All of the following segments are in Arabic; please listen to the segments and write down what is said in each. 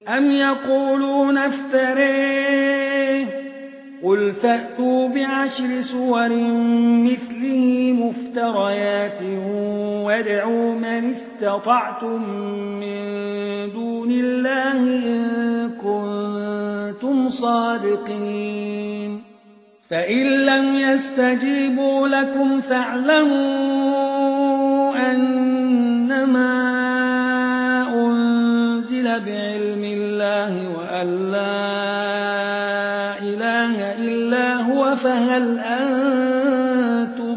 أم يقولون افتريه قل فأتوا بعشر سور مثله مفتريات وادعوا من استطعتم من دون الله إن كنتم صادقين فإن لم يستجيبوا لكم فاعلموا أنما أنزل بعلم الله وأن لا إله إلا هو فهل أنتم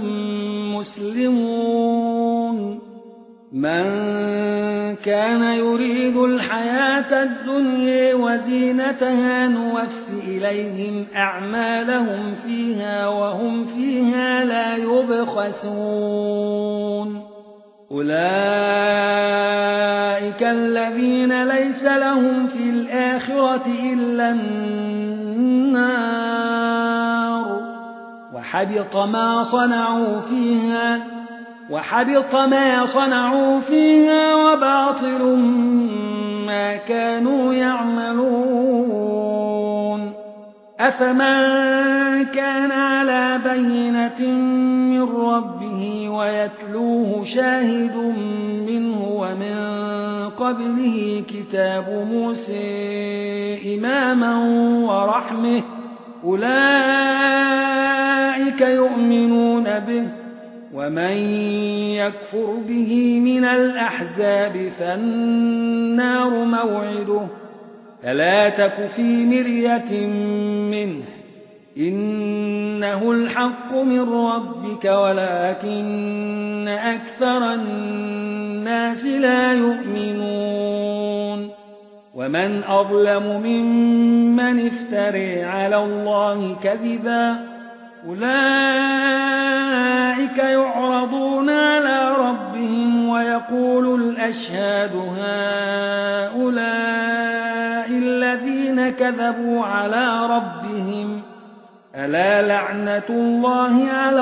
مسلمون من كان يريد الحياة الدنيا وزينتها نوفي إليهم أعمالهم فيها وهم فيها لا يبخسون أولئك الذين ليس لهم في الآخرة إلا النار وحبط ما صنعوا فيها وباطل ما كانوا يعملون أفمن كان على بينة من ربه ويتلوه شاهد منه ومن قبله كتاب موسى إماما ورحمة أولئك يؤمنون به ومن يكفر به من الأحزاب فالنار موعده فلا تك في مرية منه إنه الحق من ربك ولكن أكثر الناس لا يؤمنون ومن أظلم ممن افترى على الله كذبا أولئك يعرضون على ربهم ويقول الأشهاد هؤلاء الذين كذبوا على ربهم ألا لعنة الله على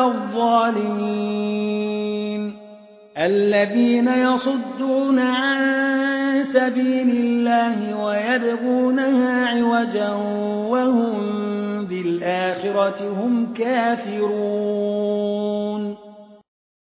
الظالمين الذين يصدون عن سبيل الله ويبغونها عوجا وهم بالآخرة هم كافرون